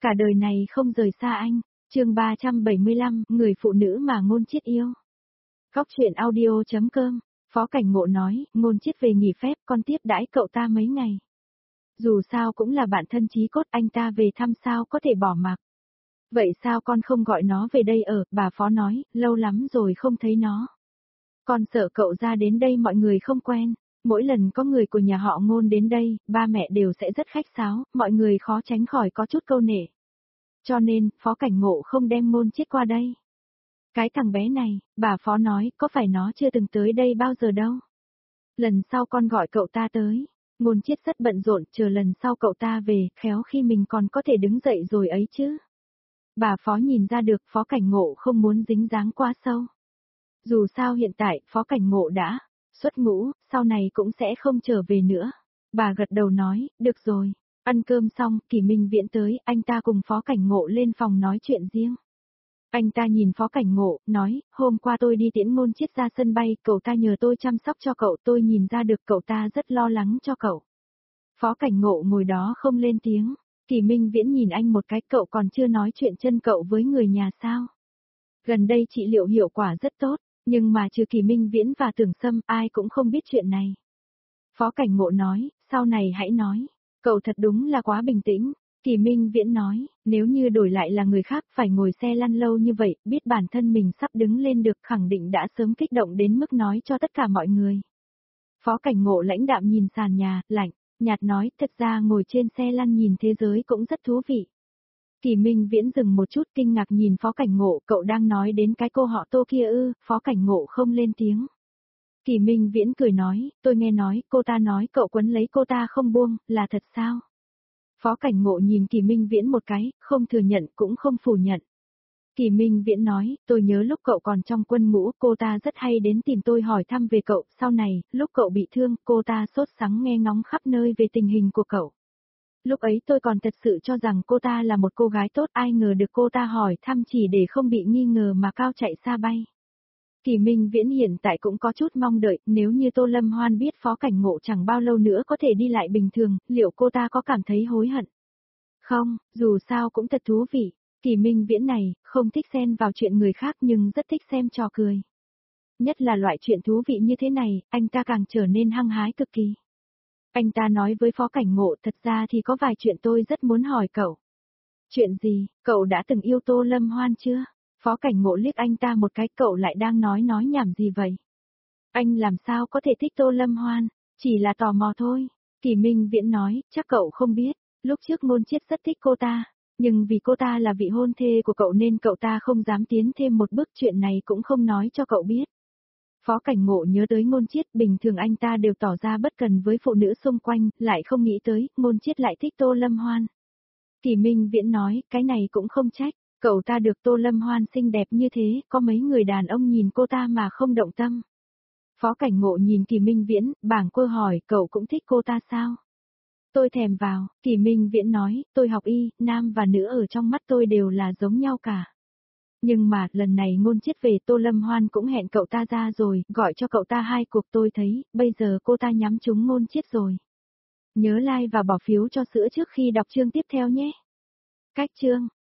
cả đời này không rời xa anh. Chương 375, người phụ nữ mà Ngôn Chiết yêu. Góc truyện audio.com. Phó Cảnh Ngộ nói, Ngôn Chiết về nghỉ phép, con tiếp đãi cậu ta mấy ngày. Dù sao cũng là bạn thân chí cốt, anh ta về thăm sao có thể bỏ mặc. Vậy sao con không gọi nó về đây ở, bà Phó nói, lâu lắm rồi không thấy nó. Con sợ cậu ra đến đây mọi người không quen. Mỗi lần có người của nhà họ Ngôn đến đây, ba mẹ đều sẽ rất khách sáo, mọi người khó tránh khỏi có chút câu nể. Cho nên, Phó Cảnh Ngộ không đem Ngôn Chiết qua đây. Cái thằng bé này, bà Phó nói, có phải nó chưa từng tới đây bao giờ đâu. Lần sau con gọi cậu ta tới. Ngôn Chiết rất bận rộn, chờ lần sau cậu ta về, khéo khi mình còn có thể đứng dậy rồi ấy chứ. Bà Phó nhìn ra được Phó Cảnh Ngộ không muốn dính dáng quá sâu. Dù sao hiện tại, Phó Cảnh Ngộ đã xuất ngũ, sau này cũng sẽ không trở về nữa. Bà gật đầu nói, được rồi. Ăn cơm xong, Kỷ Minh Viễn tới, anh ta cùng Phó Cảnh Ngộ lên phòng nói chuyện riêng. Anh ta nhìn Phó Cảnh Ngộ, nói, hôm qua tôi đi tiễn Ngôn Chiết ra sân bay, cậu ta nhờ tôi chăm sóc cho cậu, tôi nhìn ra được cậu ta rất lo lắng cho cậu. Phó Cảnh Ngộ ngồi đó không lên tiếng. Kỷ Minh Viễn nhìn anh một cái, cậu còn chưa nói chuyện chân cậu với người nhà sao? Gần đây trị liệu hiệu quả rất tốt, nhưng mà trừ Kỷ Minh Viễn và Tưởng Sâm, ai cũng không biết chuyện này. Phó Cảnh Ngộ nói, sau này hãy nói, cậu thật đúng là quá bình tĩnh. Kỷ Minh Viễn nói, nếu như đổi lại là người khác phải ngồi xe lăn lâu như vậy, biết bản thân mình sắp đứng lên được khẳng định đã sớm kích động đến mức nói cho tất cả mọi người. Phó Cảnh Ngộ lãnh đạm nhìn sàn nhà, lạnh, nhạt nói, thật ra ngồi trên xe lăn nhìn thế giới cũng rất thú vị. Kỷ Minh Viễn dừng một chút kinh ngạc nhìn Phó Cảnh Ngộ, cậu đang nói đến cái cô họ Tô kia ư? Phó Cảnh Ngộ không lên tiếng. Kỷ Minh Viễn cười nói, tôi nghe nói, cô ta nói cậu quấn lấy cô ta không buông, là thật sao? Phó Cảnh Ngộ nhìn Kỷ Minh Viễn một cái, không thừa nhận cũng không phủ nhận. Kỷ Minh Viễn nói, tôi nhớ lúc cậu còn trong quân ngũ, cô ta rất hay đến tìm tôi hỏi thăm về cậu, sau này, lúc cậu bị thương, cô ta sốt sắng nghe ngóng khắp nơi về tình hình của cậu. Lúc ấy tôi còn thật sự cho rằng cô ta là một cô gái tốt, ai ngờ được cô ta hỏi thăm chỉ để không bị nghi ngờ mà cao chạy xa bay. Kỷ Minh Viễn hiện tại cũng có chút mong đợi, nếu như Tô Lâm Hoan biết Phó Cảnh Ngộ chẳng bao lâu nữa có thể đi lại bình thường, liệu cô ta có cảm thấy hối hận? Không, dù sao cũng thật thú vị. Kỷ Minh Viễn này, không thích xen vào chuyện người khác nhưng rất thích xem trò cười. Nhất là loại chuyện thú vị như thế này, anh ta càng trở nên hăng hái cực kỳ. Anh ta nói với Phó Cảnh Ngộ, thật ra thì có vài chuyện tôi rất muốn hỏi cậu. Chuyện gì, cậu đã từng yêu Tô Lâm Hoan chưa? Phó Cảnh Ngộ liếc anh ta một cái, cậu lại đang nói nhảm gì vậy? Anh làm sao có thể thích Tô Lâm Hoan, chỉ là tò mò thôi. Kỷ Minh Viễn nói, chắc cậu không biết, lúc trước Ngôn Chiết rất thích cô ta, nhưng vì cô ta là vị hôn thê của cậu nên cậu ta không dám tiến thêm một bước, chuyện này cũng không nói cho cậu biết. Phó Cảnh Ngộ nhớ tới Ngôn Chiết, bình thường anh ta đều tỏ ra bất cần với phụ nữ xung quanh, lại không nghĩ tới, Ngôn Chiết lại thích Tô Lâm Hoan. Kỷ Minh Viễn nói, cái này cũng không trách, cậu ta được Tô Lâm Hoan xinh đẹp như thế, có mấy người đàn ông nhìn cô ta mà không động tâm. Phó Cảnh Ngộ nhìn Kỷ Minh Viễn, bảng cô hỏi, cậu cũng thích cô ta sao? Tôi thèm vào, Kỷ Minh Viễn nói, tôi học y, nam và nữ ở trong mắt tôi đều là giống nhau cả. Nhưng mà, lần này Ngôn Chiết về, Tô Lâm Hoan cũng hẹn cậu ta ra rồi, gọi cho cậu ta 2 cuộc, tôi thấy, bây giờ cô ta nhắm trúng Ngôn Chiết rồi. Nhớ like và bỏ phiếu cho sữa trước khi đọc chương tiếp theo nhé. Cách chương.